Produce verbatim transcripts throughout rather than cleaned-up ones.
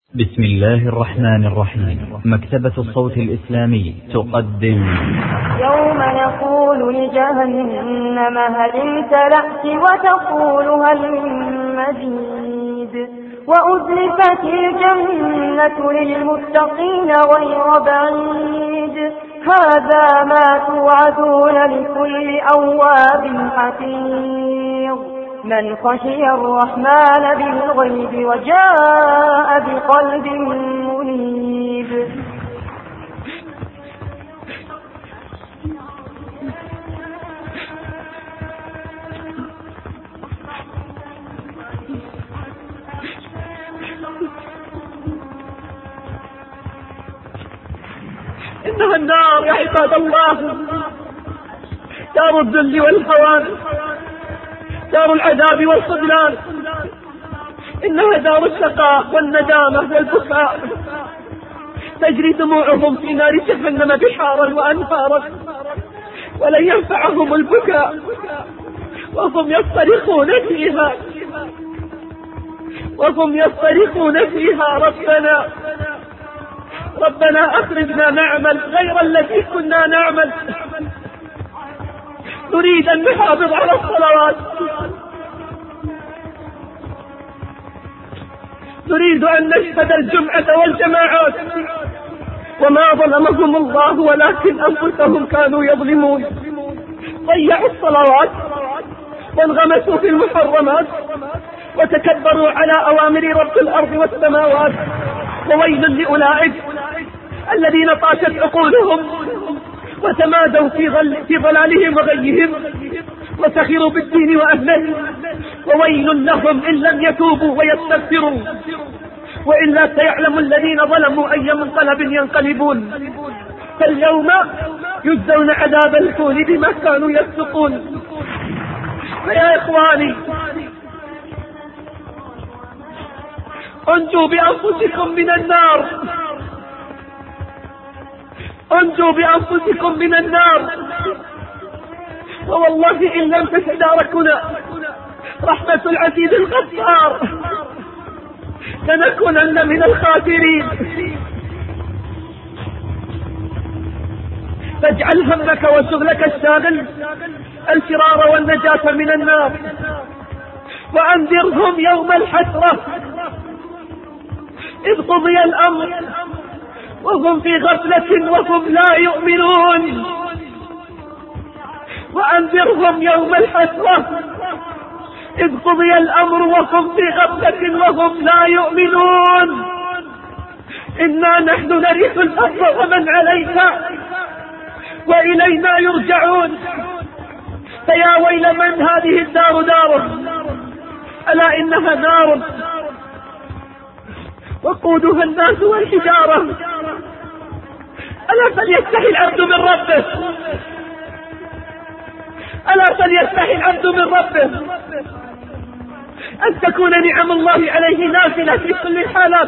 بسم الله الرحمن الرحيم. مكتبة الصوت الإسلامي تقدم يوم نقول لجهنم هل امتلأت وتقول هل من مزيد وأزلفت الجنة للمتقين غير بعيد هذا ما توعدون لكل أواب حفيظ من خشي الرحمن بالغيب وجاء بقلب منيب. إنها النار يا عباد الله، دار الذل والهوان، دار العذاب والخذلان، إنها دار الشقاء والندامة والبكاء، تجري دموعهم في نار جهنم بحارا وأنهارا، ولن ينفعهم البكاء وهم يصطرخون فيها وهم يصطرخون فيها ربنا ربنا أخرجنا نعمل غير الذي كنا نعمل، نريد أن نحافظ على الصلوات، نريد أن نشهد الجمعة والجماعات، وما ظلمهم الله ولكن أنفسهم كانوا يظلمون، ضيعوا الصلوات وانغمسوا في المحرمات وتكبروا على أوامر رب الأرض والسماوات. وويل لأولئك الذين طاشت عقولهم وتمادوا في, ظل في ضلالهم وغيهم وسخروا بالدين وأهله، وويل لهم إن لم يتوبوا ويستغفروا، وإلا سيعلم الذين ظلموا أي منقلب ينقلبون. فاليوم يجزون عذاب الهون بما كانوا يفسقون. فيا إخواني، انجوا بأنفسكم من النار، انجوا بأنفسكم من النار، ووالله إن لم تتداركنا رحمة العزيز الغفار لنكونن من الخاسرين. فاجعل همك وشغلك الشاغل الفرار والنجاة من النار، وأنذرهم يوم الحسرة إذ قضي الأمر وهم في غفلة وهم لا يؤمنون، وأنذرهم يوم الحسرة إذ قضي الأمر وهم في غفلة وهم لا يؤمنون. إنا نحن نرث الأرض ومن عليها وإلينا يرجعون. فيا ويل من هذه الدار داره، ألا إنها نار وقودها الناس والحجارة. ألا فليستحي العبد من ربه، ألا فليستحي العبد من ربه أن تكون نعم الله عليه نافلة في كل الحالات،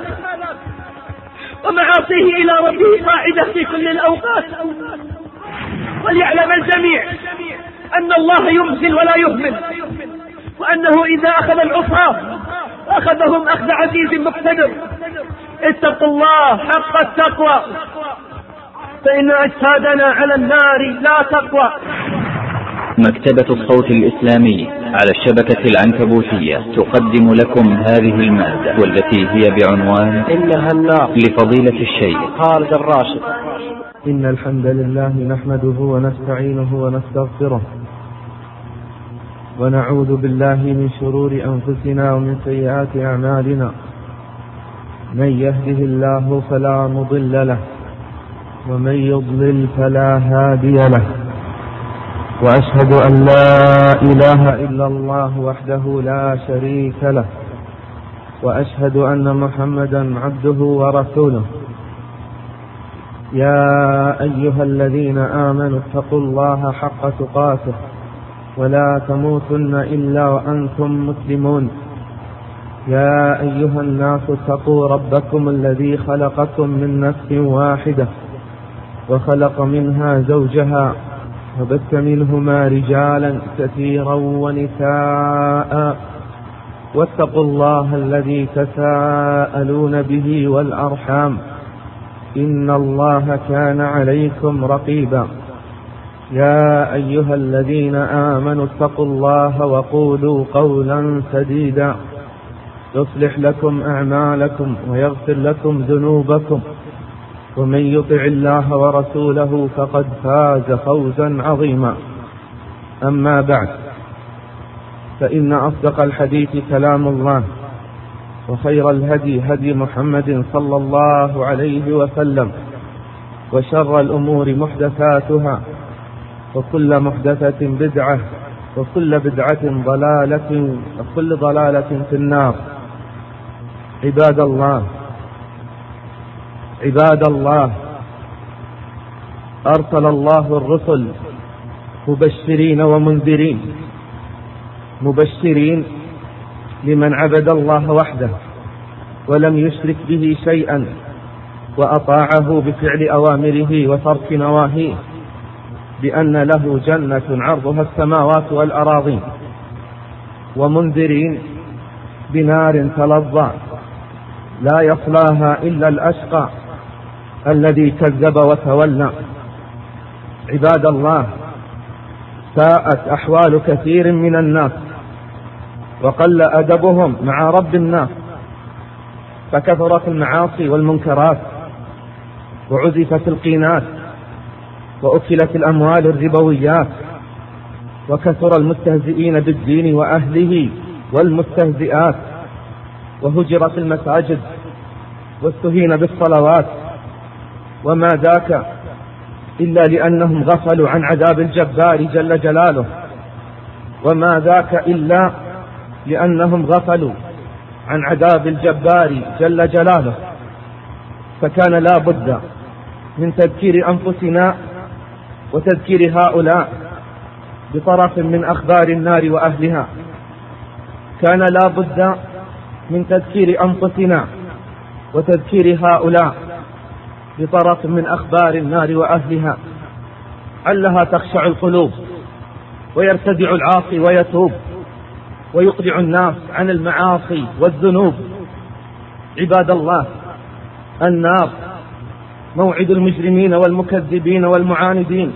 ومعاصيه إلى ربه قاعدة في كل الأوقات. وليعلم الجميع أن الله يمهل ولا يهمل، وأنه إذا أخذ العصاة أخذهم أخذ عزيز مقتدر. اتقوا الله حق التقوى، فإن أجسادنا على النار لا تقوى. مكتبة الصوت الإسلامي على الشبكة العنكبوتية تقدم لكم هذه المادة، والتي هي بعنوان إنها النار لفضيلة الشيخ خالد الراشد. إن الحمد لله نحمده ونستعينه ونستغفره، ونعوذ بالله من شرور أنفسنا ومن سيئات أعمالنا. من يهده الله فلا مضل له، ومن يضلل فلا هادي له، وأشهد أن لا إله إلا الله وحده لا شريك له، وأشهد أن محمدا عبده ورسوله. يا أيها الذين آمنوا اتقوا الله حق تقاته ولا تموتن إلا وأنتم مسلمون. يا أيها الناس اتقوا ربكم الذي خلقكم من نفس واحدة وخلق منها زوجها وبث منهما رجالا كثيرا ونساء، واتقوا الله الذي تساءلون به والأرحام إن الله كان عليكم رقيبا. يا أيها الذين آمنوا اتقوا الله وقولوا قولا سديدا يصلح لكم أعمالكم ويغفر لكم ذنوبكم، ومن يطع الله ورسوله فقد فاز فوزا عظيما. أما بعد، فإن أصدق الحديث كلام الله، وخير الهدي هدي محمد صلى الله عليه وسلم، وشر الأمور محدثاتها، وكل محدثة بدعة، وكل بدعة ضلالة، وكل ضلالة في النار. عباد الله عباد الله أرسل الله الرسل مبشرين ومنذرين، مبشرين لمن عبد الله وحده ولم يشرك به شيئا وأطاعه بفعل أوامره وترك نواهيه، بأن له جنة عرضها السماوات والأراضين، ومنذرين بنار تلظى لا يصلاها إلا الأشقى الذي كذب وتولى. عباد الله، ساءت أحوال كثير من الناس وقل أدبهم مع رب الناس، فكثرت المعاصي والمنكرات، وعزفت القينات، وأكلت الأموال الربويات، وكثر المستهزئين بالدين وأهله والمستهزئات، وهجرت المساجد، واستهين بالصلوات، وما ذاك إلا لأنهم غفلوا عن عذاب الجبار جل جلاله، وما ذاك إلا لأنهم غفلوا عن عذاب الجبار جل جلاله. فكان لا بد من تذكير أنفسنا وتذكير هؤلاء بطرف من أخبار النار وأهلها. كان لا بد من تذكير أنفسنا وتذكير هؤلاء بطرف من أخبار النار وأهلها، علها تخشع القلوب ويرتدع العاصي ويتوب ويقلع الناس عن المعاصي والذنوب. عباد الله، النار موعد المجرمين والمكذبين والمعاندين،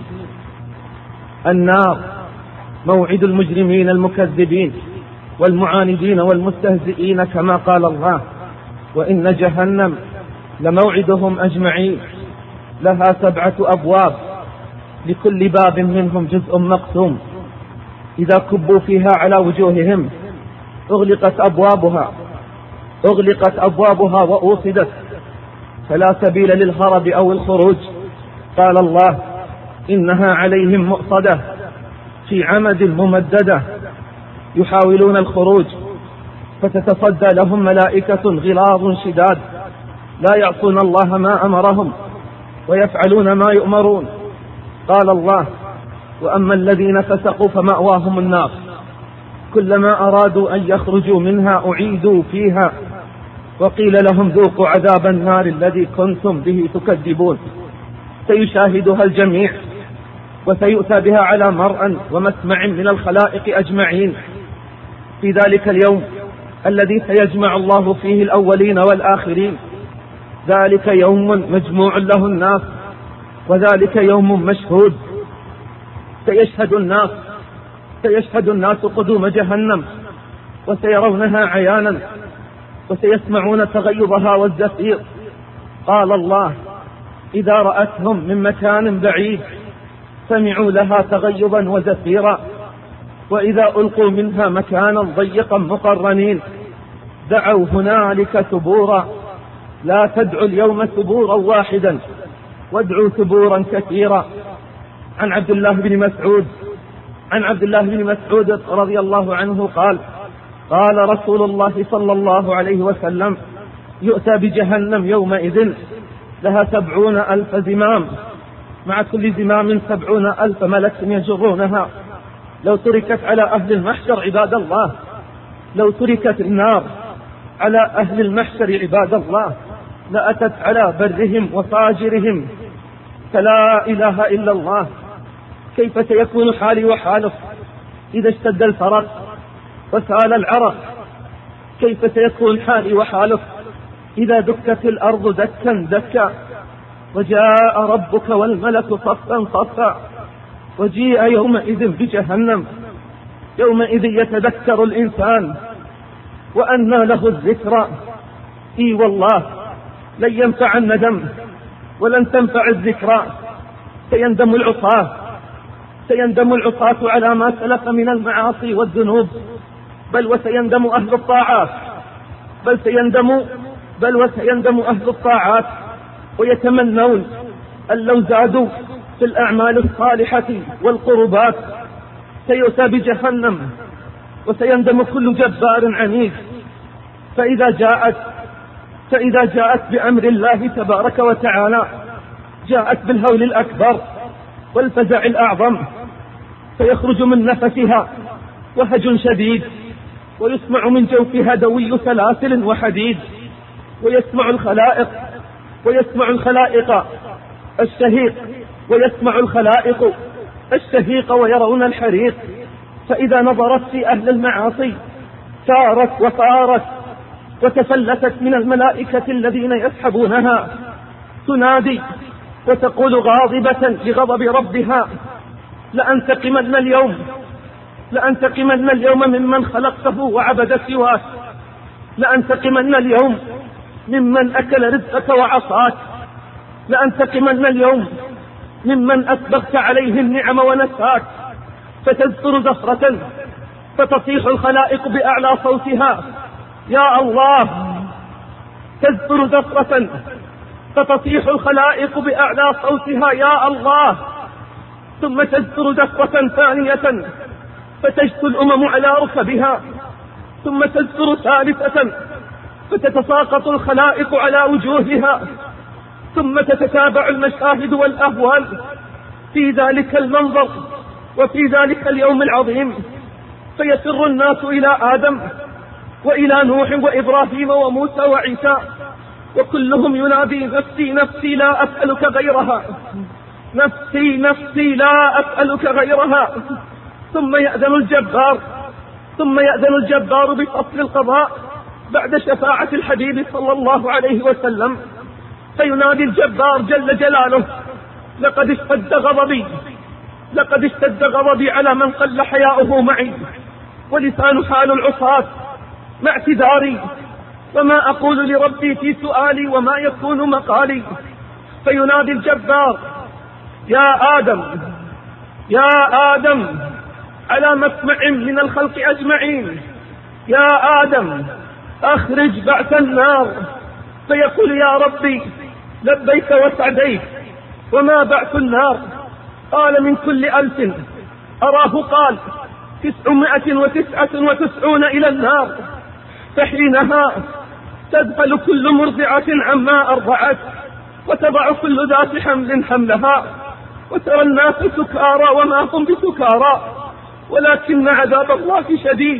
النار موعد المجرمين المكذبين والمعاندين والمستهزئين، كما قال الله: وإن جهنم لموعدهم أجمعين، لها سبعة أبواب لكل باب منهم جزء مقسوم، إذا كبوا فيها على وجوههم أغلقت أبوابها أغلقت أبوابها وأوصدت، فلا سبيل للهرب أو الخروج. قال الله: إنها عليهم مؤصدة في عمد ممددة، يحاولون الخروج فتتصدى لهم ملائكة غلاظ شداد لا يعصون الله ما أمرهم ويفعلون ما يؤمرون. قال الله: وأما الذين فسقوا فمأواهم النار، كلما أرادوا أن يخرجوا منها أعيدوا فيها، وقيل لهم ذوقوا عذاب النار الذي كنتم به تكذبون. سيشاهدها الجميع وسيؤتى بها على مرء ومسمع من الخلائق أجمعين في ذلك اليوم الذي سيجمع الله فيه الأولين والآخرين. ذلك يوم مجموع له الناس، وذلك يوم مشهود. سيشهد الناس سيشهد الناس قدوم جهنم، وسيرونها عيانا، وسيسمعون تغيظها والزفير. قال الله: إذا رأتهم من مكان بعيد سمعوا لها تغيظا وزفيرا، وإذا ألقوا منها مكانا ضيقا مقرنين دعوا هنالك ثبورا. لا تدعوا اليوم ثبورا واحدا، وادعوا ثبورا كثيرا. عن عبد الله بن مسعود عن عبد الله بن مسعود رضي الله عنه قال: قال رسول الله صلى الله عليه وسلم: يؤتى بجهنم يومئذ لها سبعون ألف زمام، مع كل زمام سبعون ألف ملك يجرونها. لو تركت على أهل المحشر عباد الله لو تركت النار على أهل المحشر عباد الله لأتت على برهم وفاجرهم. فلا إله إلا الله. كيف سيكون حالي وحالك إذا اشتد الفرق وسال العرق كيف سيكون حالي وحالك إذا دكت الأرض دكا دكا وجاء ربك والملك صفا صفا وجيء يومئذ بجهنم. يومئذ يتذكر الإنسان وأنى له الذكرى. إي والله لن ينفع الندم ولن تنفع الذكرى. سيندم العصاة سيندم العصاة على ما سلف من المعاصي والذنوب، بل وسيندم أهل الطاعات بل سيندم بل وسيندم أهل الطاعات ويتمنون أن لو زادوا في الأعمال الصالحة والقربات. سيؤتى بجهنم وسيندم كل جبار عنيد. فإذا جاءت فإذا جاءت بأمر الله تبارك وتعالى جاءت بالهول الأكبر والفزع الأعظم، فيخرج من نفسها وهج شديد، ويسمع من جوفها دوي سلاسل وحديد، ويسمع الخلائق ويسمع الخلائق الشهيق ويسمع الخلائق الشهيق ويرون الحريق. فإذا نظرت في أهل المعاصي سارت وطارت وتفلتت من الملائكة الذين يسحبونها، تنادي وتقول غاضبة لغضب ربها: لأنتقمن اليوم لأنتقمن اليوم ممن خلقته وعبد سواك، لأنتقمن اليوم ممن أكل رزقك وعصاك، لأنتقمن اليوم ممن أسبغت عليه النعم ونساك. فتذكر زفرة فتصيح الخلائق بأعلى صوتها: يا الله. تذكر زفرة فتصيح الخلائق بأعلى صوتها: يا الله. ثم تذكر زفرة ثانية فتجثو الأمم على ركبها، ثم تذكر ثالثة فتتساقط الخلائق على وجوهها، ثم تتتابع المشاهد والأهوال في ذلك المنظر وفي ذلك اليوم العظيم. فيسر الناس إلى آدم وإلى نوح وإبراهيم وموسى وعيسى، وكلهم ينادي: نفسي نفسي لا أسألك غيرها، نفسي نفسي لا أسألك غيرها. ثم يأذن الجبار ثم يأذن الجبار بفصل القضاء بعد شفاعة الحبيب صلى الله عليه وسلم، فينادي الجبار جل جلاله: لقد اشتد غضبي لقد اشتد غضبي على من قل حياؤه معي، ولسان حال العصاة مع اعتذاري، وما أقول لربي في سؤالي وما يكون مقالي. فينادي الجبار: يا آدم يا آدم على مسمع من الخلق أجمعين، يا آدم أخرج بعث النار. فيقول: يا ربي لبيك وسعديك، وما بعث النار؟ قال: من كل ألف. أراه قال: تسعمائة وتسعة وتسعون إلى النار. فحينها تذهل كل مرضعة عما أرضعت، وتضع كل ذات حمل حملها، وترى الناس سكارى وما هم بسكارى، ولكن عذاب الله شديد.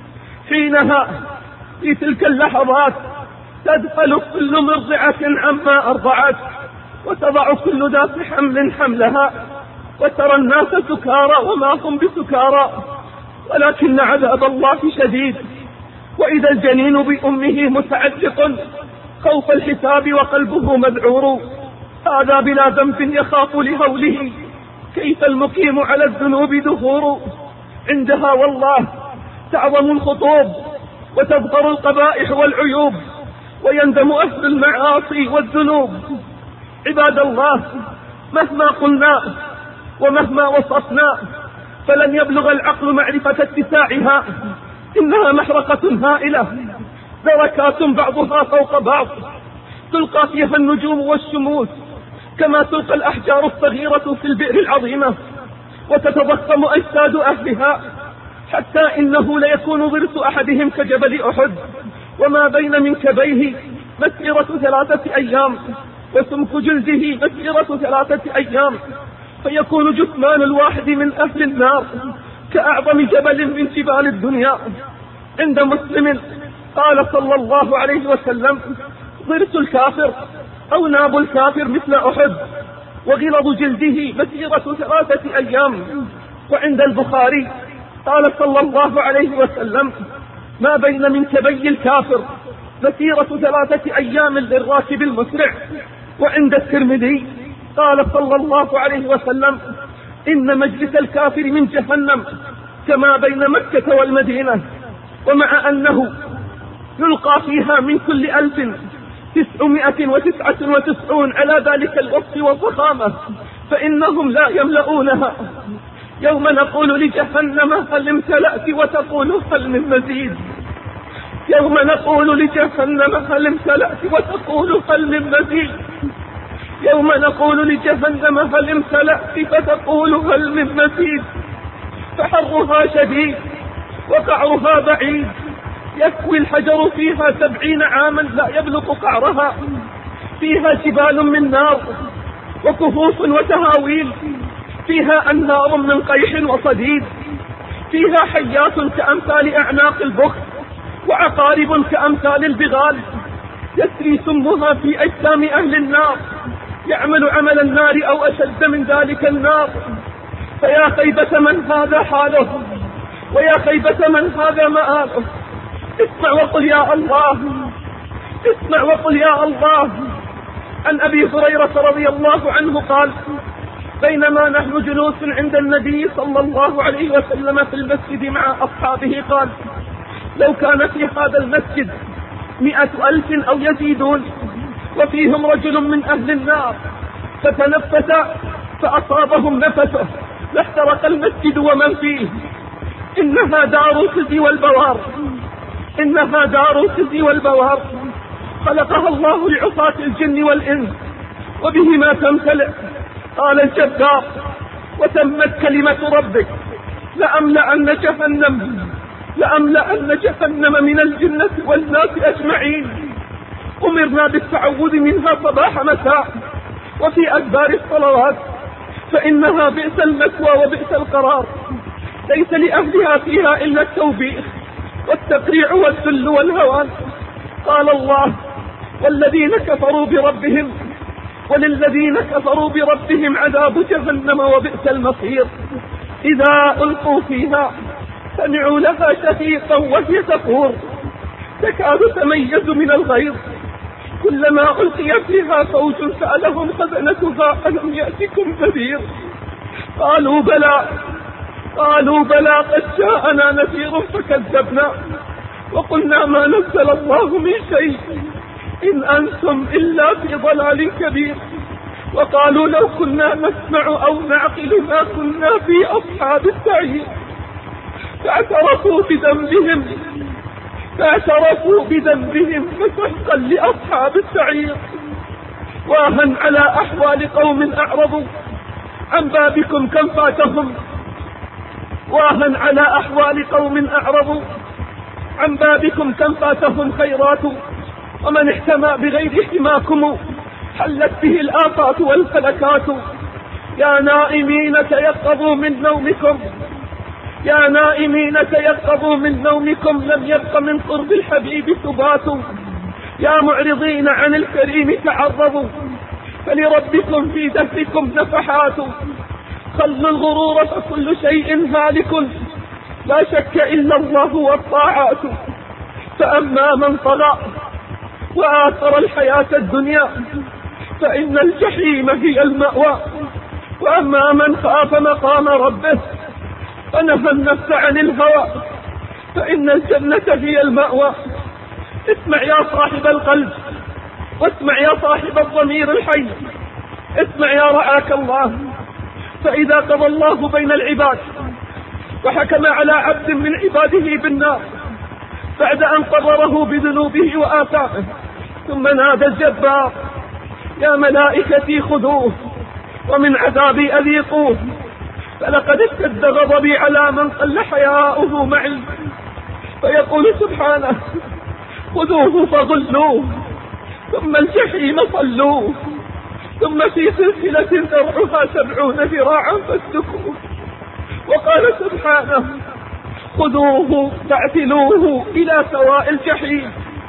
حينها في تلك اللحظات تذهل كل مرضعة عما أرضعت، وتضع كل ذات حمل حملها، وترى الناس سكارى وما هم بسكارى، ولكن عذاب الله شديد. وإذا الجنين بأمه متعلق خوف الحساب وقلبه مذعور، هذا بلا ذنب يخاف لهوله، كيف المقيم على الذنوب دهور. عندها والله تعظم الخطوب وتظهر القبائح والعيوب، ويندم أهل المعاصي والذنوب. عباد الله، مهما قلنا ومهما وصفنا فلن يبلغ العقل معرفة اتساعها. إنها محرقة هائلة، دركات بعضها فوق بعض، تلقى فيها النجوم والشموس كما تلقى الأحجار الصغيرة في البئر العظيمة، وتتضخم أجساد أهلها، حتى إنه ليكون ضرس أحدهم كجبل أحد، وما بين منكبيه مسيرة ثلاثة أيام، وسمك جلده مسيرة ثلاثة أيام، فيكون جثمان الواحد من أهل النار كأعظم جبل من جبال الدنيا. عند مسلم قال صلى الله عليه وسلم: ضرس الكافر أو ناب الكافر مثل أحد، وغلظ جلده مسيرة ثلاثة أيام. وعند البخاري قال صلى الله عليه وسلم: ما بين منكبي الكافر مسيرة ثلاثة أيام للراكب المسرع. وعند الترمذي قال صلى الله عليه وسلم: إن مجلس الكافر من جهنم كما بين مكة والمدينة. ومع أنه يلقى فيها من كل ألف تسعمائة وتسعة وتسعون على ذلك الوصف والضخامة، فإنهم لا يملؤونها. يوم نقول لجهنم: هل امتلأت؟ وتقول: هل من مزيد. يوم نقول لجهنم: هل امتلأت؟ وتقول: هل من مزيد. يوم نقول لجهنم: هل امتلأت؟ فتقول: هل من مزيد. فحرها شديد وقعرها بعيد، يكوي الحجر فيها سبعين عاما لا يبلغ قعرها. فيها جبال من نار وكهوف وتهاويل، فيها أنهار من قيح وصديد، فيها حيات كأمثال أعناق البخت وعقارب كأمثال البغال، يسري سمها في أجسام أهل النار، يعمل عمل النار أو أشد من ذلك النار. فيا خيبة من هذا حاله، ويا خيبة من هذا مآله. اسمع وقل يا الله، اسمع وقل يا الله. عن أبي هريرة رضي الله عنه قال: بينما نحن جلوس عند النبي صلى الله عليه وسلم في المسجد مع أصحابه قال: لو كان في هذا المسجد مئة ألف أو يزيدون وفيهم رجل من أهل النار فتنفس فأصابهم نفسه لاحترق المسجد ومن فيه. إنها دار الخزي والبوار، إنها دار الخزي والبوار، خلقها الله لعصاة الجن والإنس وبهما تمتلئ. قال الجبار: وتمت كلمة ربك لأملأن جهنم لأملأن جهنم من الجنة والناس أجمعين. أمرنا بالتعوذ منها صباح مساء وفي أدبار الصلوات، فإنها بئس المثوى وبئس القرار. ليس لأهلها فيها إلا التوبيخ والتقريع والذل والهوان. قال الله: والذين كفروا بربهم وللذين كفروا بربهم عذاب جهنم وبئس المصير. إذا ألقوا فيها سمعوا لها شهيقا وهي تفور تكاد تميز من الغيظ. كلما ألقي فيها فوج سألهم خزنتها: ألم يأتكم نذير؟ قالوا بلى قالوا بلى قد جاءنا نذير فكذبنا وقلنا ما نزل الله من شيء إن أنتم إلا في ضلال كبير. وقالوا لو كنا نسمع أو نعقل ما كنا في أصحاب السعير. فاعترفوا بذنبهم فاعترفوا بذنبهم فسحقا لأصحاب السعير. واهن على أحوال قوم أعرضوا عن بابكم كم فاتهم واهن على أحوال قوم أعرضوا عن بابكم كم فاتهم خيرات. ومن احتمى بغير احتماكم حلت به الآفات والفلكات. يا نائمين تيقظوا من نومكم يا نائمين تيقظوا من نومكم لم يبق من قرب الحبيب ثبات. يا معرضين عن الكريم تعرضوا فلربكم في دهركم نفحات. خلوا الغرور فكل شيء هالك لا شك إلا الله والطاعات. فأما من طغى وآثر الحياة الدنيا فإن الجحيم هي المأوى. وأما من خاف مقام ربه ونهى النفس عن الهوى فإن الجنة هي المأوى. اسمع يا صاحب القلب، واسمع يا صاحب الضمير الحي، اسمع يا رعاك الله. فإذا قضى الله بين العباد وحكم على عبد من عباده بالنار بعد أن قرره بذنوبه وآثامه ثم نادى الجبار: يا ملائكتي خذوه ومن عذابي أذيقوه فلقد اشتد غضبي على من قل حياؤه معي. فيقول سبحانه: خذوه فغلوه ثم الجحيم صلوه ثم في سلسلة ذرعها سبعون ذراعا فاسلكوه. وقال سبحانه: خذوه فاعتلوه إلى سواء الجحيم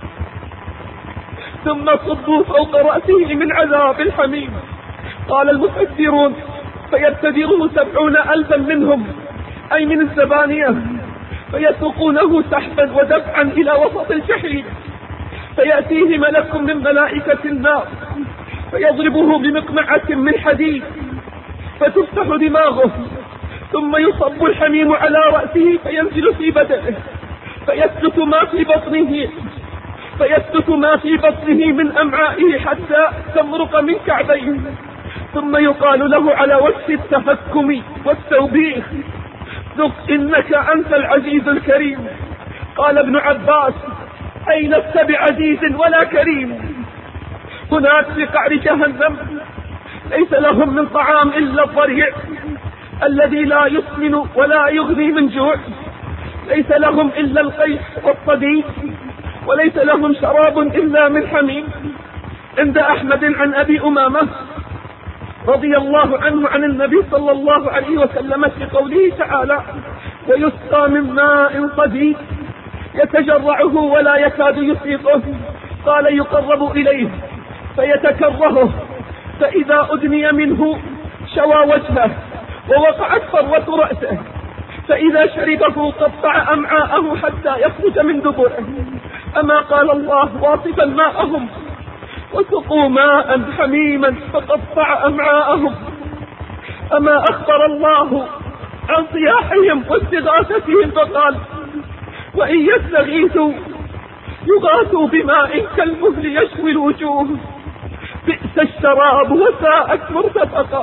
ثم صبوا فوق رأسه من عذاب الحميم. قال المفسرون: فيبتدره سبعون ألفا منهم أي من الزبانية فيسوقونه سحبا ودفعا إلى وسط الجحيم، فيأتيه ملك من ملائكة النار فيضربه بمقمعة من حديد فتفتح دماغه، ثم يصب الحميم على رأسه فينزل في بدنه فيسلك ما في بطنه فيسلك ما في بطنه من أمعائه حتى تمرق من كعبيه، ثم يقال له على وجه التهكم والتوبيخ: ذق إنك أنت العزيز الكريم. قال ابن عباس: أي لست بعزيز ولا كريم. هناك في قعر جهنم ليس لهم من طعام إلا الضريع الذي لا يسمن ولا يغني من جوع، ليس لهم إلا القيح والصديد، وليس لهم شراب إلا من حميم. عند أحمد عن أبي أمامة رضي الله عنه عن النبي صلى الله عليه وسلم في قوله تعالى: ويسقى من ماء صديد يتجرعه ولا يكاد يسيقه، قال: يقرب إليه فيتكرهه، فإذا أدني منه شوى وجهه ووقعت فروة رأسه، فإذا شربه قطع أمعاءه حتى يخرج من دبره. أما قال الله واصفا ماءهم: وسقوا ماء حميما فقطع أمعاءهم. أما أخبر الله عن صياحهم واستغاثتهم فقال: وإن يستغيثوا يغاثوا بماء كالمهل يشوي الوجوه، بئس الشراب وساءت مرتفقا.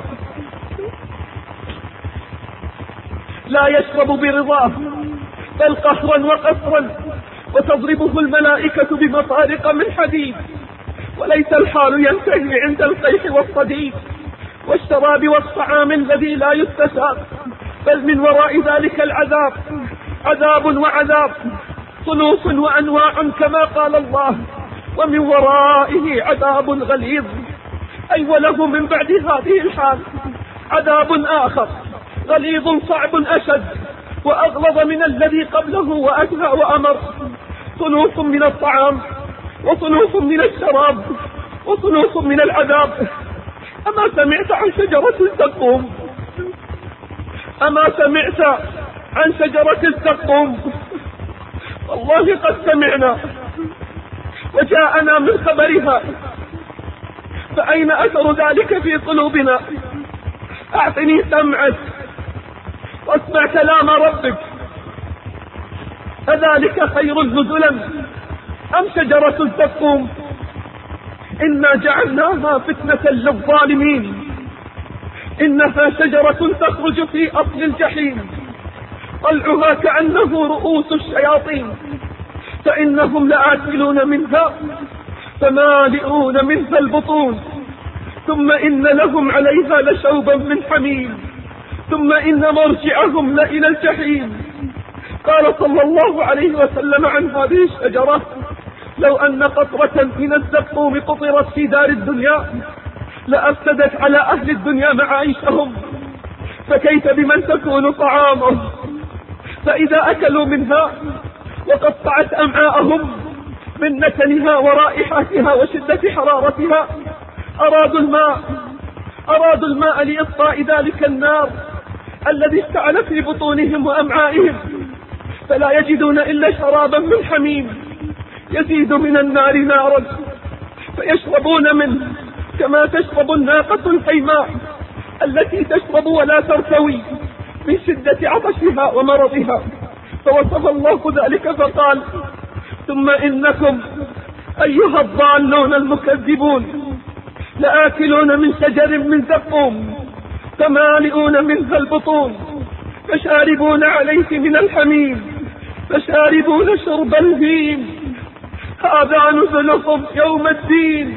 لا يشرب برضاه بل قهرا وقسرا، وتضربه الملائكة بمطارق من حديد. وليس الحال ينتهي عند القيح والصديد والشراب والطعام الذي لا يستساغ، بل من وراء ذلك العذاب عذاب وعذاب، صنوف وأنواع كما قال الله: ومن ورائه عذاب غليظ. أي وله من بعد هذه الحال عذاب آخر غليظ صعب أشد وأغلظ من الذي قبله وأدهى وأمر، صنوف من الطعام وصنوف من الشراب وصنوف من العذاب. أما سمعت عن شجرة الزقوم؟ أما سمعت عن شجرة الزقوم؟ والله قد سمعنا وجاءنا من خبرها، فأين أثر ذلك في قلوبنا؟ أعطني سمعك واسمع كلام ربك، أذلك خير نزلا أم شجرة الزقوم؟ إنا جعلناها فتنة للظالمين، إنها شجرة تخرج في أصل الجحيم، طلعها كأنه رؤوس الشياطين، فإنهم لآكلون منها فمالئون منها البطون، ثم إن لهم عليها لشوبا من حميم، ثم إن مرجعهم لإلى الجحيم. قال صلى الله عليه وسلم عن هذه الشجرة: لو أن قطرة من الزقوم قطرت في دار الدنيا لأفسدت على أهل الدنيا معايشهم، فكيف بمن تكون طعامه؟ فإذا أكلوا منها وقطعت أمعاءهم من نتنها ورائحتها وشدة حرارتها أرادوا الماء أرادوا الماء لإطفاء ذلك النار الذي اشتعل في بطونهم وأمعائهم، فلا يجدون إلا شرابا من حميم يزيد من النار نارا، فيشربون منه كما تشرب الناقة الحيماء التي تشرب ولا ترتوي من شدة عطشها ومرضها. فوصف الله ذلك فقال: ثم إنكم أيها الضالون المكذبون لآكلون من شجر من زقوم فمالئون منها البطون فشاربون عليه من الحميم فشاربون شرب الهيم، هذا نزلهم يوم الدين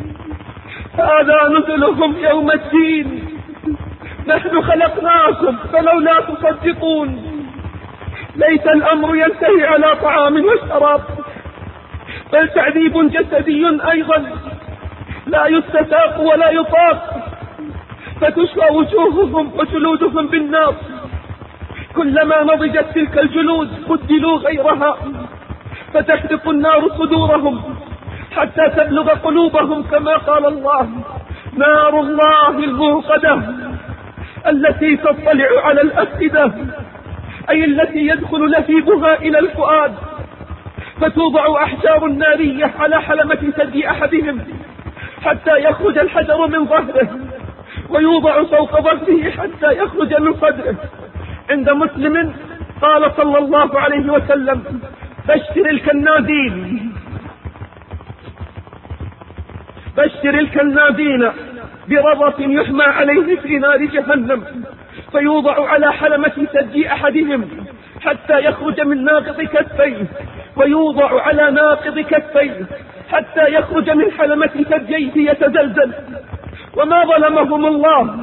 هذا نزلهم يوم الدين نحن خلقناكم فلولا تصدقون. ليس الأمر ينتهي على طعام وشراب، بل تعذيب جسدي أيضا لا يستساق ولا يطاق، فتشوى وجوههم وجلودهم بالنار، كلما نضجت تلك الجلود بدلوا غيرها، فتحرق النار صدورهم حتى تبلغ قلوبهم، كما قال الله: نار الله الموقدة التي تطلع على الأفئدة أي التي يدخل لهيبها إلى الفؤاد، فتوضع أحجار نارية على حلمة ثدي أحدهم حتى يخرج الحجر من ظهره، ويوضع فوق ظهره حتى يخرج من صدره. عند مسلم قال صلى الله عليه وسلم: بشر الكنادين بشر الكنادين بربط يحمى عليه في نار جهنم، فيوضع على حلمة ثدي أحدهم حتى يخرج من ناقض كفيه، ويوضع على ناقض كفيه حتى يخرج من حلمة ثدييه يتزلزل. وما ظلمهم الله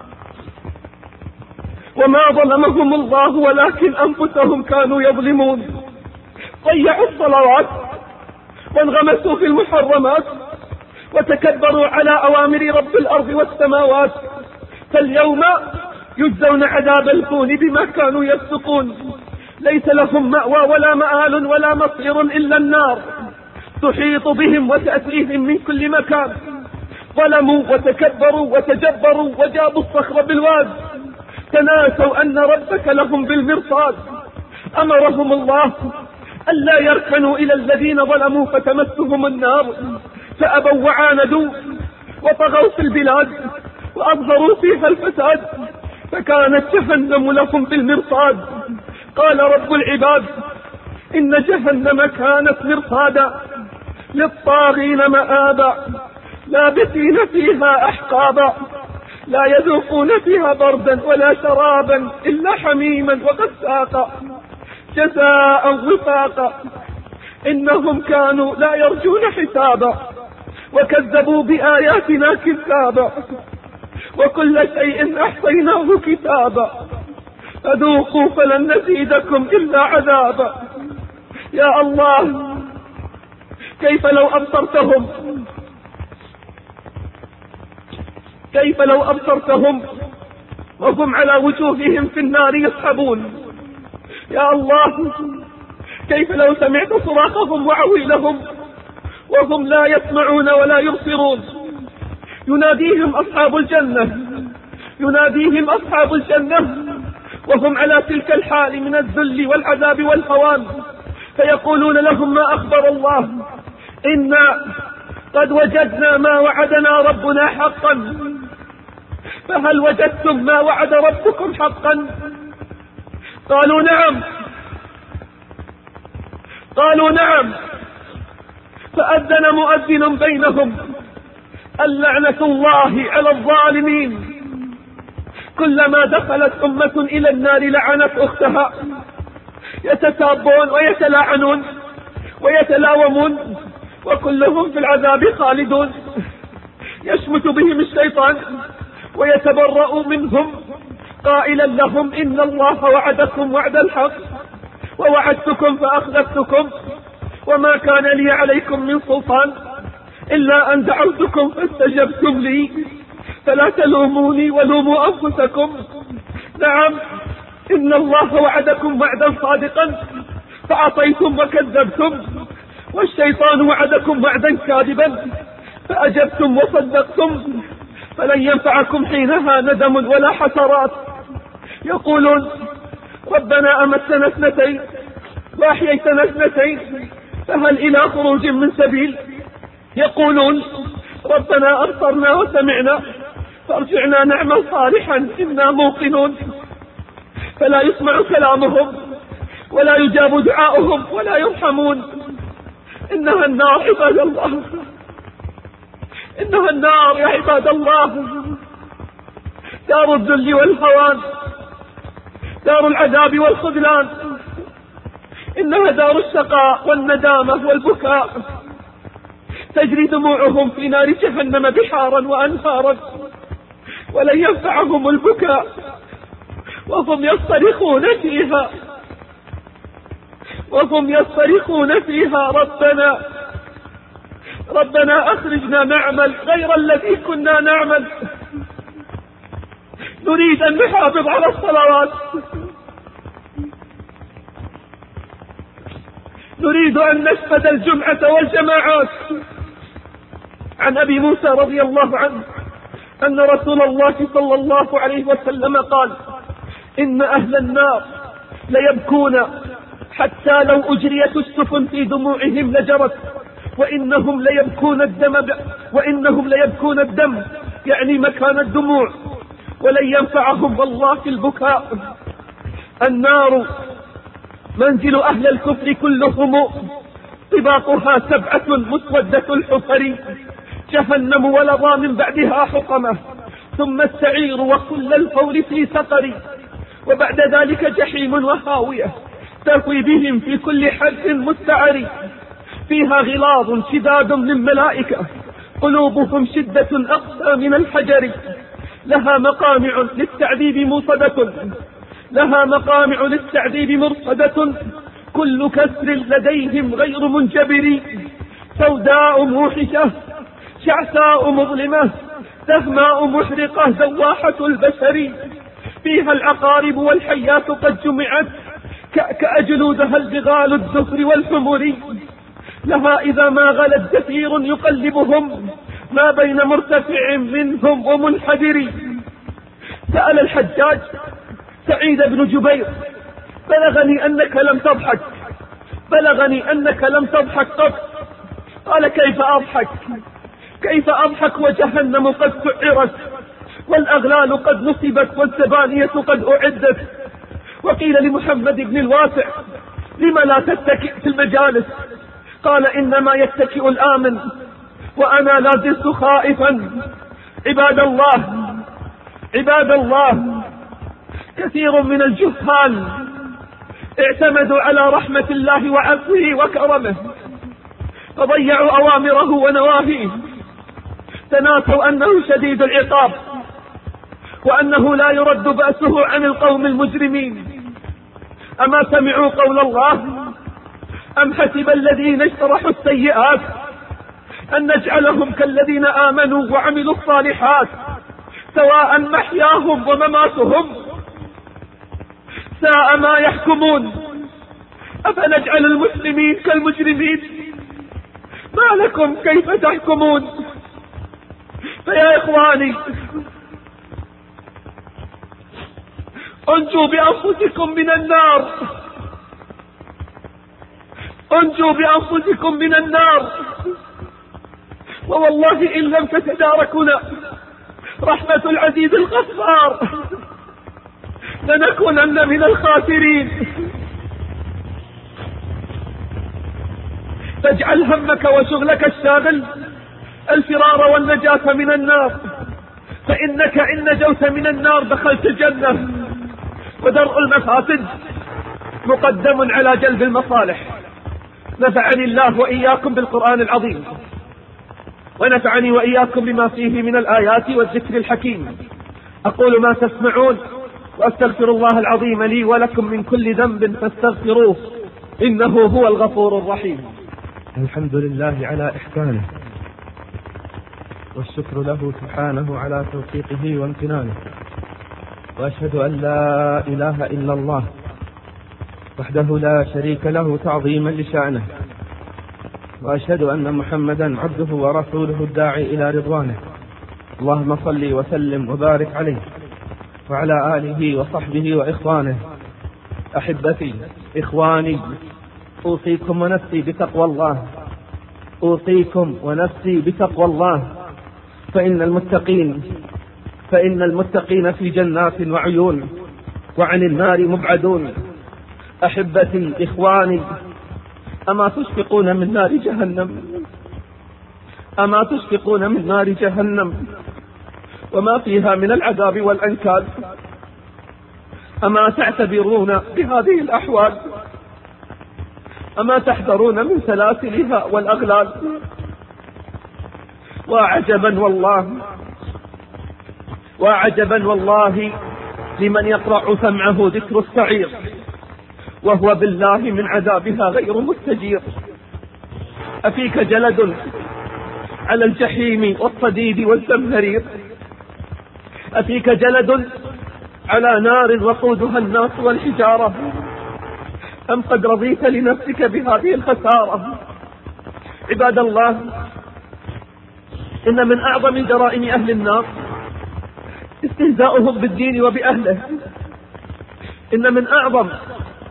وما ظلمهم الله ولكن أنفسهم كانوا يظلمون. ضيعوا الصلوات وانغمسوا في المحرمات وتكبروا على أوامر رب الأرض والسماوات، فاليوم يجزون عذاب الهون بما كانوا يفسقون. ليس لهم مأوى ولا مآل ولا مصير إلا النار، تحيط بهم وتأتيهم من كل مكان. ظلموا وتكبروا وتجبروا وجابوا الصخر بالواد، تناسوا أن ربك لهم بالمرصاد. أمرهم الله ألا يركنوا إلى الذين ظلموا فتمسهم النار، فأبوا وعاندوا وطغوا في البلاد وأظهروا فيها الفساد، فكانت جهنم لهم بالمرصاد. قال رب العباد: إن جهنم كانت مرصادا للطاغين مآبا، لابثين فيها أحقابا، لا يذوقون فيها بردا ولا شرابا إلا حميما وغساقا، جزاء وفاقا. إنهم كانوا لا يرجون حسابا وكذبوا بآياتنا كذابا، وكل شيء أحصيناه كتابا، فذوقوا فلن نزيدكم إلا عذابا. يا الله، كيف لو أبصرتهم كيف لو أبصرتهم وهم على وجوههم في النار يسحبون. يا الله، كيف لو سمعت صراخهم وعويلهم وهم لا يسمعون ولا يبصرون. يناديهم أصحاب الجنة يناديهم أصحاب الجنة وهم على تلك الحال من الذل والعذاب والهوان، فيقولون لهم ما أخبر الله: إنا قد وجدنا ما وعدنا ربنا حقا، فهل وجدتم ما وعد ربكم حقا؟ قالوا نعم قالوا نعم فأذن مؤذن بينهم: اللعنة الله على الظالمين. كلما دخلت أمة إلى النار لعنت أختها، يتسابون ويتلاعنون ويتلاومون، وكلهم في العذاب خالدون. يشمت بهم الشيطان ويتبرأ منهم قائلا لهم: إن الله وعدكم وعد الحق ووعدتكم فأخلفتكم، وما كان لي عليكم من سلطان إلا أن دعوتكم فاستجبتم لي، فلا تلوموني ولوموا أنفسكم. نعم، إن الله وعدكم وعدا صادقا فعصيتم وكذبتم، والشيطان وعدكم وعدا كاذبا فأجبتم وصدقتم، فلن ينفعكم حينها ندم ولا حسرات. يقولون: ربنا أمتنا اثنتين وأحييتنا اثنتين فهل إلى خروج من سبيل؟ يقولون: ربنا أبصرنا وسمعنا فارجعنا نعمل صالحا إنا موقنون. فلا يسمع كلامهم ولا يجاب دعاؤهم ولا يرحمون. إنها النار عباد الله، إنها النار يا عباد الله، دار الذل والهوان، دار العذاب والخذلان، إنها دار الشقاء والندامة والبكاء. تجري دموعهم في نار جهنم بحارا وأنهارا، ولن ينفعهم البكاء وهم يصرخون فيها وهم يصرخون فيها ربنا ربنا أخرجنا نعمل غير الذي كنا نعمل، نريد أن نحافظ على الصلوات، نريد أن نشهد الجمعة والجماعات. عن أبي موسى رضي الله عنه أن رسول الله صلى الله عليه وسلم قال: إن أهل النار ليبكون حتى لو أجريت السفن في دموعهم لجرت، وإنهم ليبكون الدم ب... وإنهم ليبكون الدم يعني مكان الدموع، ولن ينفعهم والله البكاء. النار منزل أهل الكفر كلهم، طباقها سبعة مسودة الحفر، جهنم ولظى من بعدها حطمة، ثم السعير وكل الفور في سقر، وبعد ذلك جحيم وهاوية تهوي بهم في كل حد مستعر، فيها غلاظ شداد من ملائكة قلوبهم شدة أقسى من الحجر، لها مقامع للتعذيب موصدة لها مقامع للتعذيب مرصدة، كل كسر لديهم غير منجبر، سوداء موحشة شعثاء مظلمة سهماء محرقة زواحة البشر، فيها العقارب والحيات قد جمعت كأجلودها البغال الزفر والحمر، لها إذا ما غلت زفير يقلبهم ما بين مرتفع منهم ومنحدر. سأل الحجاج سعيد بن جبير: بلغني أنك لم تضحك بلغني أنك لم تضحك قط. قال: كيف أضحك كيف أضحك وجهنم قد سعرت، والأغلال قد نصبت، والزبانية قد أعدت. وقيل لمحمد بن الواسع: لم لا تتكئ في المجالس؟ قال: إنما يتكئ الآمن، وأنا لا زلت خائفا. عباد الله عباد الله كثير من الجهال اعتمدوا على رحمة الله وعفوه وكرمه، فضيعوا أوامره ونواهيه، تناسوا أنه شديد العقاب، وأنه لا يرد بأسه عن القوم المجرمين. أما سمعوا قول الله: أم حسب الذين اجترحوا السيئات أن نجعلهم كالذين آمنوا وعملوا الصالحات سواء محياهم ومماتهم ساء ما يحكمون. أفنجعل المسلمين كالمجرمين؟ ما لكم كيف تحكمون؟ فيا إخواني، انجوا بأنفسكم من النار انجوا بأنفسكم من النار ووالله إن لم تتداركنا رحمة العزيز الغفار لنكونن من الخاسرين. فاجعل همك وشغلك الشاغل الفرار والنجاة من النار، فإنك إن نجوت من النار دخلت الجنة، ودرء المفاسد مقدم على جلب المصالح. نفعني الله وإياكم بالقرآن العظيم، ونفعني وإياكم بما فيه من الآيات والذكر الحكيم. أقول ما تسمعون، وأستغفر الله العظيم لي ولكم من كل ذنب فاستغفروه إنه هو الغفور الرحيم. الحمد لله على إحسانه، والشكر له سبحانه على توفيقه وامتنانه، وأشهد أن لا إله إلا الله وحده لا شريك له تعظيما لشأنه، وأشهد أن محمدا عبده ورسوله الداعي إلى رضوانه. اللهم صل وسلم وبارك عليه وعلى آله وصحبه وإخوانه. أحبتي إخواني، أوصيكم ونفسي بتقوى الله أوصيكم ونفسي بتقوى الله فإن المتقين فإن المتقين في جنات وعيون وعن النار مبعدون. أحبتي إخواني، أما تشفقون من نار جهنم أما تشفقون من نار جهنم وما فيها من العذاب والأنكال؟ أما تعتبرون بهذه الأحوال؟ أما تحذرون من سلاسلها والأغلال؟ وعجبا والله وعجبا والله لمن يقرع سمعه ذكر السعير وهو بالله من عذابها غير مستجير. أفيك جلد على الجحيم والصديد والزمهرير؟ أفيك جلد على نار وقودها الناس والحجارة؟ أم قد رضيت لنفسك بهذه الخسارة؟ عباد الله، إن من أعظم جرائم أهل النار استهزاؤهم بالدين وبأهله. إن من أعظم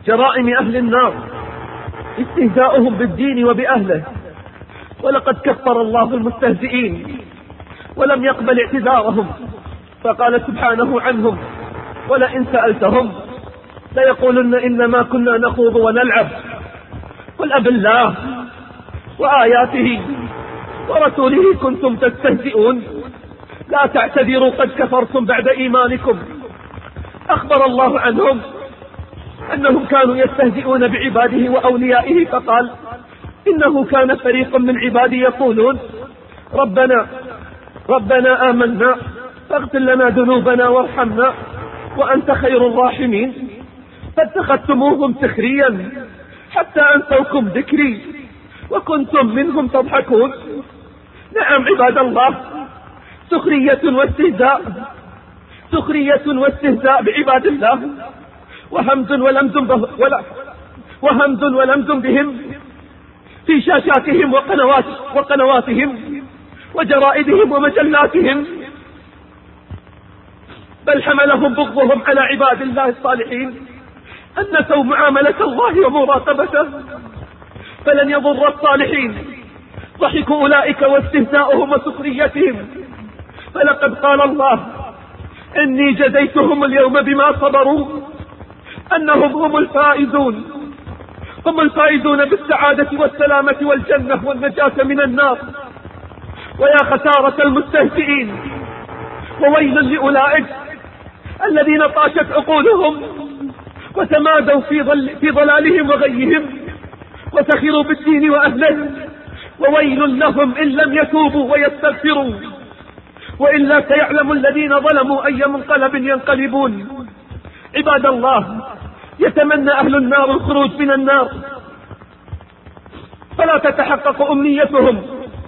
جرائم أهل النار استهزاؤهم بالدين وبأهله، ولقد كفر الله المستهزئين ولم يقبل اعتذارهم، فقال سبحانه عنهم: ولئن سألتهم ليقولن إنما كنا نخوض ونلعب، قل أب الله وآياته ورسوله كنتم تستهزئون لا تعتذروا قد كفرتم بعد إيمانكم. أخبر الله عنهم أنهم كانوا يستهزئون بعباده وأوليائه، فقال: إنه كان فريق من عبادي يقولون ربنا ربنا آمنا فاغفر لنا ذنوبنا وارحمنا وأنت خير الراحمين، فاتخذتموهم سخريا حتى أنسوكم ذكري وكنتم منهم تضحكون. نعم عباد الله، سخرية واستهزاء سخرية واستهزاء بعباد الله، وهمز ولمز ولا وهمز ولمز بهم في شاشاتهم وقنوات وقنواتهم وجرائدهم ومجلاتهم، بل حملهم بغضهم على عباد الله الصالحين أن نسوا معاملة الله ومراقبته، فلن يضر الصالحين ضحك أولئك واستهزاؤهم وسخريتهم. فلقد قال الله: إني جزيتهم اليوم بما صبروا أنهم هم الفائزون هم الفائزون بالسعادة والسلامة والجنة والنجاة من النار. ويا خسارة المستهزئين، وويل لأولئك الذين طاشت عقولهم وتمادوا في, ضل في ضلالهم وغيهم وسخروا بالدين وأهله، وويل لهم إن لم يتوبوا ويستغفروا، وإلا سيعلم الذين ظلموا أي منقلب ينقلبون. عباد الله، يتمنى أهل النار الخروج من النار فلا تتحقق أمنيتهم،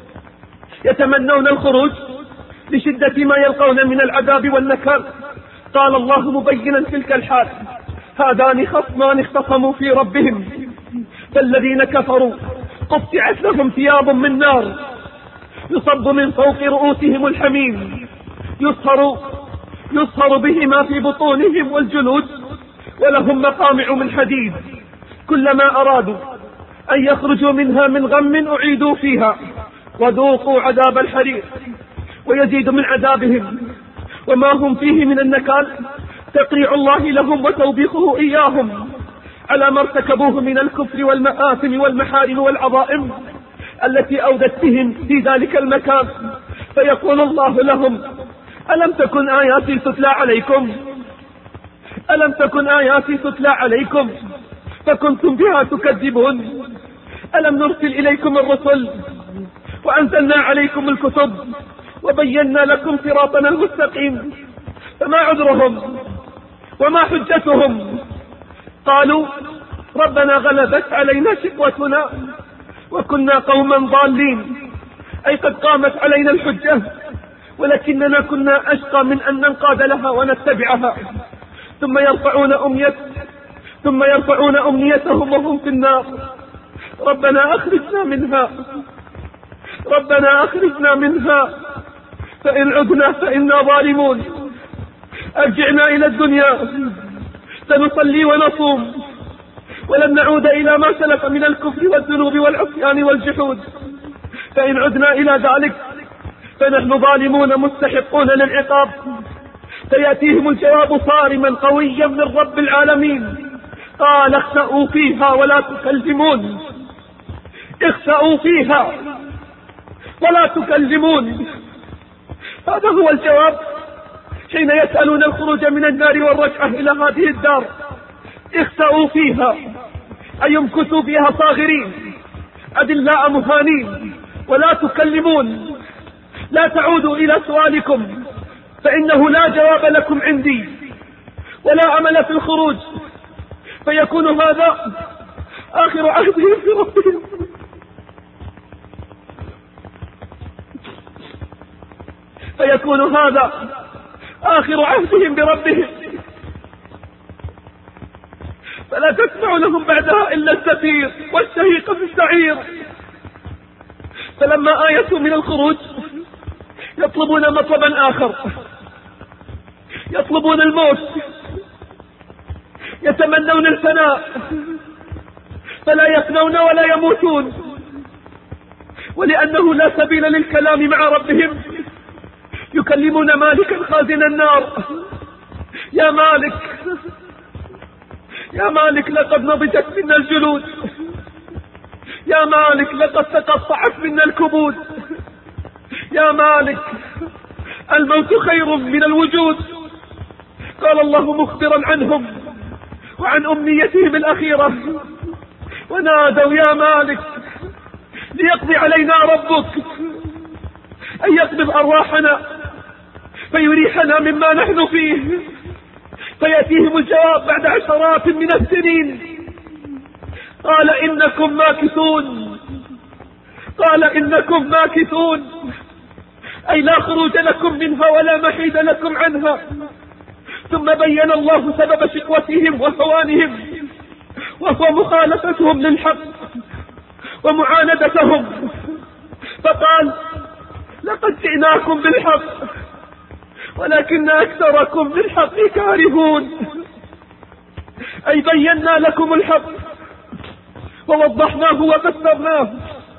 يتمنون الخروج لشدة ما يلقون من العذاب والنكال. قال الله مبينا تلك الحال: هذان خصمان اختصموا في ربهم فالذين كفروا قطعت لهم ثياب من نار يصب من فوق رؤوسهم الحميم يصهر يصهر به ما في بطونهم والجلود، ولهم مقامع من حديد كلما أرادوا أن يخرجوا منها من غم أعيدوا فيها وذوقوا عذاب الحريق. ويزيد من عذابهم وما هم فيه من النكال تقريع الله لهم وتوبيخه إياهم على ما ارتكبوه من الكفر والمآثم والمحارم والعظائم التي أودت بهم في ذلك المكان. فيقول الله لهم: ألم تكن آياتي تتلى عليكم ألم تكن آياتي تتلى عليكم فكنتم بها تكذبون؟ ألم نرسل إليكم الرسل وأنزلنا عليكم الكتب وبينا لكم صراطنا المستقيم؟ فما عذرهم وما حجتهم؟ قالوا: ربنا غلبت علينا شقوتنا وكنا قوما ضالين، أي قد قامت علينا الحجة ولكننا كنا أشقى من أن ننقاد لها ونتبعها. ثم يرفعون أمنية ثم يرفعون أمنيتهم وهم في النار: ربنا أخرجنا منها ربنا أخرجنا منها فإن عدنا فإنا ظالمون. أرجعنا إلى الدنيا سنصلي ونصوم ولن نعود إلى ما سلف من الكفر والذنوب والعصيان والجحود، فإن عدنا إلى ذلك فنحن ظالمون مستحقون للعقاب. فيأتيهم الجواب صارما قويا من رب العالمين: قال اخسأوا فيها ولا تكلمون اخسأوا فيها ولا تكلمون. هذا هو الجواب حين يسألون الخروج من النار والرجعة إلى هذه الدار. اخسأوا فيها أي امكثوا فيها صاغرين أدلاء مهانين، ولا تكلمون لا تعودوا إلى سؤالكم فإنه لا جواب لكم عندي ولا أمل في الخروج. فيكون هذا آخر عهدهم في ربهم فيكون هذا آخر عهدهم بربهم فلا تسمع لهم بعدها إلا الزفير والشهيق في السعير. فلما آيسوا من الخروج يطلبون مطلبا آخر، يطلبون الموت، يتمنون الفناء فلا يفنون ولا يموتون، ولأنه لا سبيل للكلام مع ربهم يكلمون مالكا خازن النار: يا مالك يا مالك لقد نضجت منا الجلود، يا مالك لقد تقطعت منا الكبود، يا مالك الموت خير من الوجود. قال الله مخبرا عنهم وعن أمنيتهم الأخيرة: ونادوا يا مالك ليقضي علينا ربك، أن يقبض أرواحنا فيريحنا مما نحن فيه. فيأتيهم الجواب بعد عشرات من السنين: قال إنكم ماكثون، قال إنكم ماكثون، أي لا خروج لكم منها ولا محيد لكم عنها. ثم بين الله سبب شقوتهم وهوانهم، وهو مخالفتهم للحق ومعاندتهم، فقال: لقد جئناكم بالحق ولكن أكثركم للحق كارهون. أي بينا لكم الحق ووضحناه وفسرناه،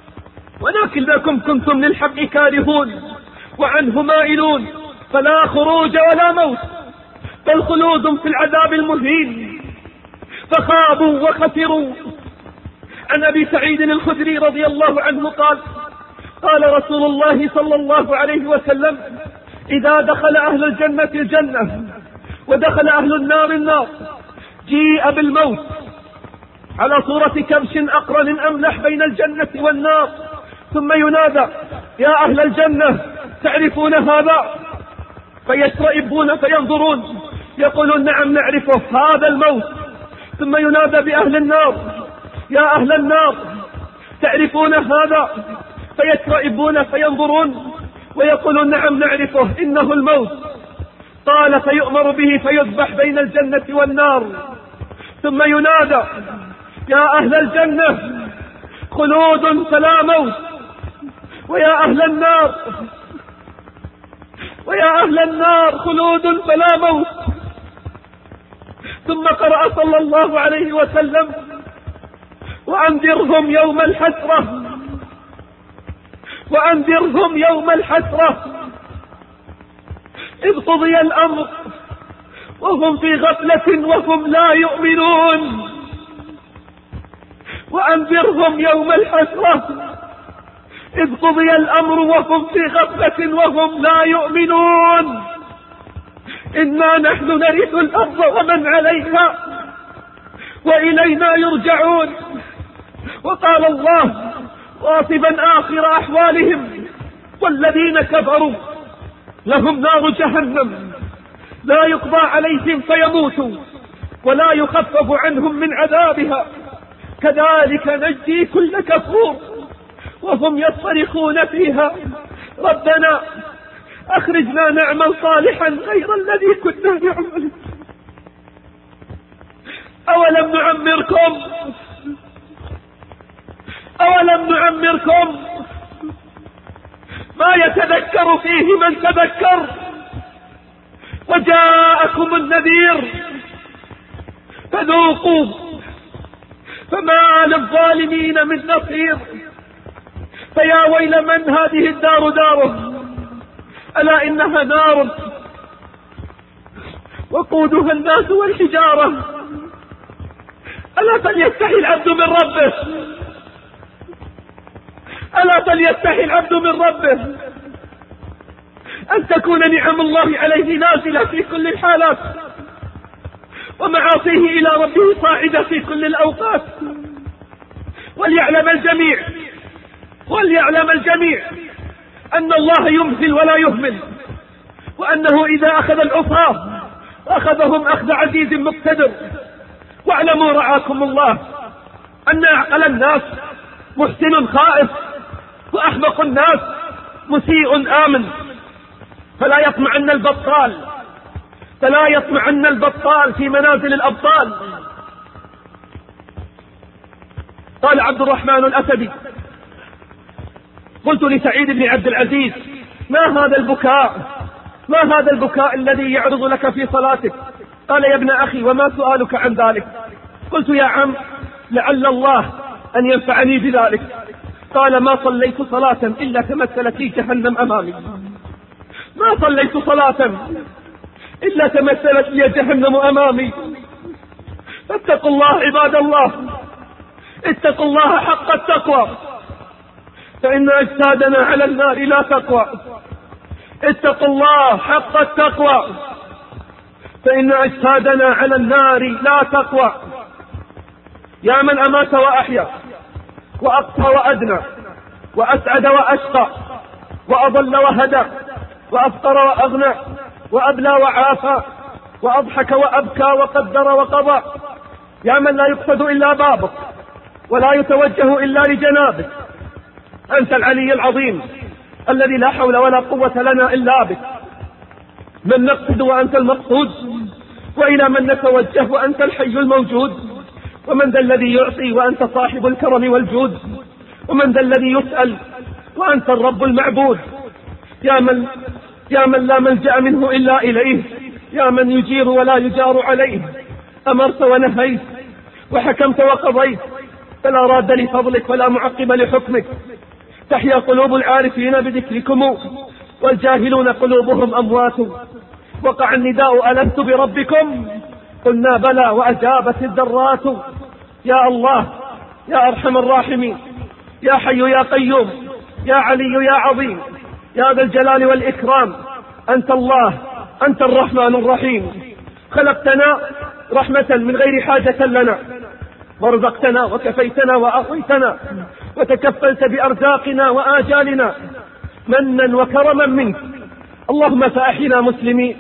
ولكنكم كنتم للحق كارهون وعنه مائلون. فلا خروج ولا موت، بل خلود في العذاب المهين، فخابوا وخسروا. عن أبي سعيد الخدري رضي الله عنه قال: قال رسول الله صلى الله عليه وسلم: إذا دخل أهل الجنة الجنة ودخل أهل النار النار جيء بالموت على صورة كبش أقرن أملح بين الجنة والنار، ثم ينادى: يا أهل الجنة تعرفون هذا؟ فيشرئبون فينظرون يقولون: نعم نعرفه، هذا الموت. ثم ينادى بأهل النار: يا أهل النار تعرفون هذا؟ فيشرئبون فينظرون ويقولون: نعم نعرفه، إنه الموت. قال: فيؤمر به فيذبح بين الجنة والنار. ثم ينادى: يا أهل الجنة خلود فلا موت، ويا أهل النار ويا أهل النار خلود فلا موت. ثم قرأ صلى الله عليه وسلم: وأنذرهم يوم الحسرة، وأنذرهم يوم الحسرة إذ قضي الأمر وهم في غفلة وهم لا يؤمنون. وأنذرهم يوم الحسرة إذ قضي الأمر وهم في غفلة وهم لا يؤمنون. إنا نحن نرث الأرض ومن عليها وإلينا يرجعون. وقال الله واصفا آخر أحوالهم: والذين كفروا لهم نار جهنم لا يقضى عليهم فيموتوا ولا يخفف عنهم من عذابها كذلك نجزي كل كفور. وهم يصرخون فيها: ربنا أخرجنا نعمل صالحا غير الذي كنا نعمل. أولم نعمركم أولم نعمركم ما يتذكر فيه من تذكر وجاءكم النذير فذوقوا فما للظالمين من نصير. فيا ويل من هذه الدار داره، ألا إنها نار وقودها الناس والحجارة. ألا فليستحي العبد من ربه، ألا فليستحي العبد من ربه أن تكون نعم الله عليه نازلة في كل الحالات، ومعاصيه إلى ربه صاعدة في كل الأوقات. وليعلم الجميع وليعلم الجميع أن الله يمهل ولا يهمل، وأنه إذا أخذ العصاة أخذهم أخذ عزيز مقتدر. واعلموا رعاكم الله أن أعقل الناس محسن خائف، وأحمق الناس مسيء آمن. فلا يطمعن البطال فلا يطمعن البطال في منازل الأبطال. قال عبد الرحمن الأسدي: قلت لسعيد بن عبد العزيز: ما هذا البكاء ما هذا البكاء الذي يعرض لك في صلاتك؟ قال يا ابن أخي وما سؤالك عن ذلك؟ قلت يا عم لعل الله أن ينفعني بذلك. قال ما صليت صلاة إلا تمثلت لي جهنم أمامي، ما صليت صلاة إلا تمثلت لي جهنم أمامي. فاتقوا الله عباد الله، اتقوا الله حق التقوى، فإن أجسادنا على النار لا تقوى. اتقوا الله حق التقوى، فإن أجسادنا على النار لا تقوى. يا من أمات وأحيا وأقصى وأدنى وأسعد وأشقى وأضل وهدى وأفقر وأغنى وأبلى وعافى وأضحك وأبكى وقدر وقضى. يا من لا يقصد إلا بابك ولا يتوجه إلا لجنابك. أنت العلي العظيم الذي لا حول ولا قوة لنا إلا بك. من نقصد وأنت المقصود، وإلى من نتوجه وأنت الحي الموجود. ومن ذا الذي يعطي وأنت صاحب الكرم والجود، ومن ذا الذي يسأل وأنت الرب المعبود. يا من يا من لا ملجأ منه إلا إليه، يا من يجير ولا يجار عليه. أمرت ونهيت وحكمت وقضيت، فلا راد لفضلك ولا معقب لحكمك. تحيا قلوب العارفين بذكركم والجاهلون قلوبهم أموات. وقع النداء ألست بربكم؟ قلنا بلى وأجابت الذرات. يا الله يا أرحم الراحمين، يا حي يا قيوم، يا علي يا عظيم، يا ذا الجلال والإكرام. أنت الله، أنت الرحمن الرحيم. خلقتنا رحمة من غير حاجة لنا، ورزقتنا وكفيتنا وأعطيتنا وتكفلت بأرزاقنا وآجالنا منا وكرما منك. اللهم فأحينا مسلمين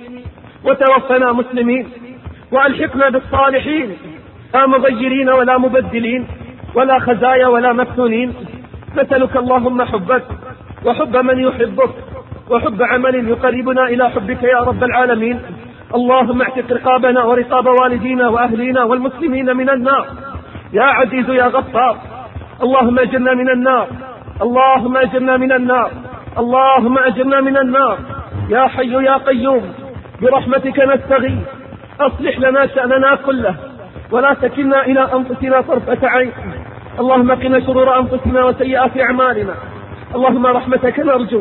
وتوفنا مسلمين وألحقنا بالصالحين، لا مغيرين ولا مبدلين ولا خزايا ولا مفتونين. نسألك اللهم حبك وحب من يحبك وحب عمل يقربنا إلى حبك يا رب العالمين. اللهم اعتق رقابنا ورقاب والدينا وأهلينا والمسلمين من النار يا عزيز يا غفار. اللهم أجرنا من النار، اللهم أجرنا من النار، اللهم أجرنا من النار. يا حي يا قيوم برحمتك نستغيث، أصلح لنا شأننا كله ولا تكلنا إلى أنفسنا طرفة عين. اللهم قنا شرور أنفسنا وسيئات أعمالنا. اللهم رحمتك نرجو،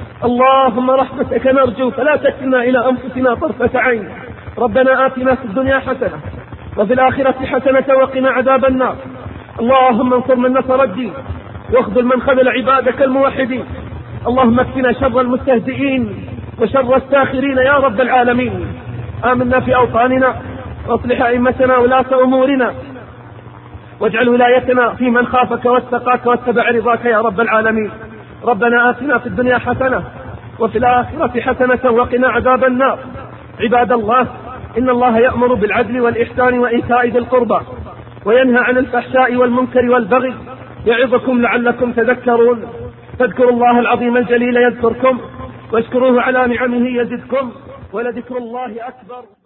اللهم رحمتك نرجو، فلا تكلنا إلى أنفسنا طرفة عين. ربنا آتنا في الدنيا حسنة وفي الآخرة حسنة وقنا عذاب النار. اللهم انصر من نصر الدين واخذل من خذل عبادك الموحدين. اللهم اكفنا شر المستهزئين وشر الساخرين يا رب العالمين. آمنا في أوطاننا واصلح أئمتنا ولاة أمورنا، واجعل ولايتنا في من خافك واتقاك واتبع رضاك يا رب العالمين. ربنا آتنا في الدنيا حسنة وفي الآخرة حسنة وقنا عذاب النار. عباد الله، إن الله يأمر بالعدل والإحسان وإيتاء ذي القربى وينهى عن الفحشاء والمنكر والبغي، يعظكم لعلكم تذكرون. فاذكروا الله العظيم الجليل يذكركم، واشكروه على نعمه يزدكم، ولذكر الله أكبر.